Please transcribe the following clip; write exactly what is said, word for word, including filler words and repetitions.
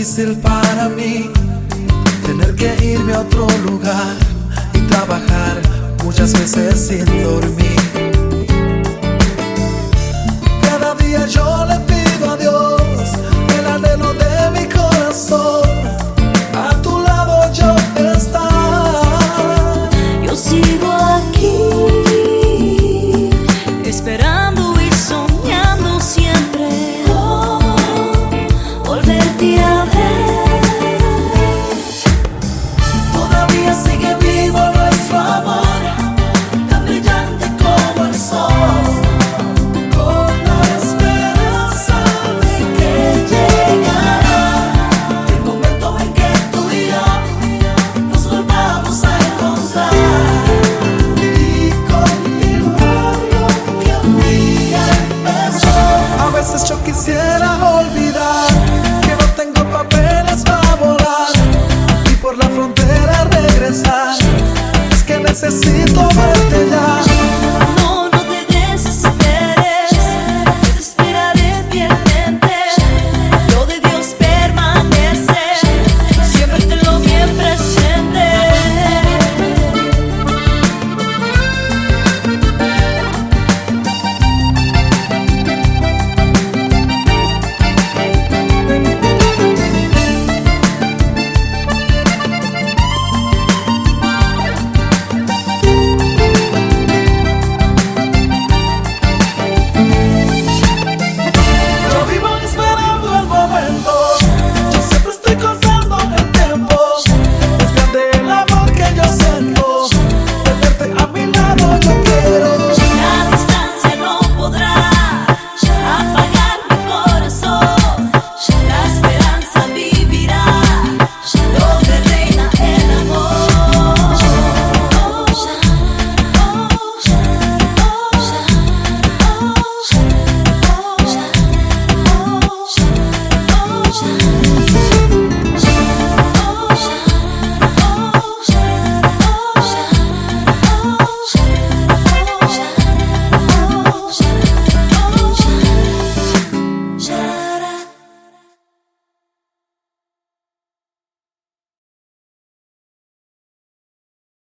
difícil para mí tener que irme a otro lugar y trabajar muchas veces sin dormir. Cada día yo le pido a Dios el anhelo de mi corazón, a tu lado yo estar. Yo sigo aquí esperando y soñando siempre oh, volverte a ver. Todavía sigue vivo nuestro amor, tan brillante como el sol, con la esperanza de que llegará el momento en que tú y yo nos volvamos a encontrar y continuar lo que un día empezó. A veces yo quisiera olvidar que no tengo papeles para volar y por la frontera regresar. Es que necesito verte ya.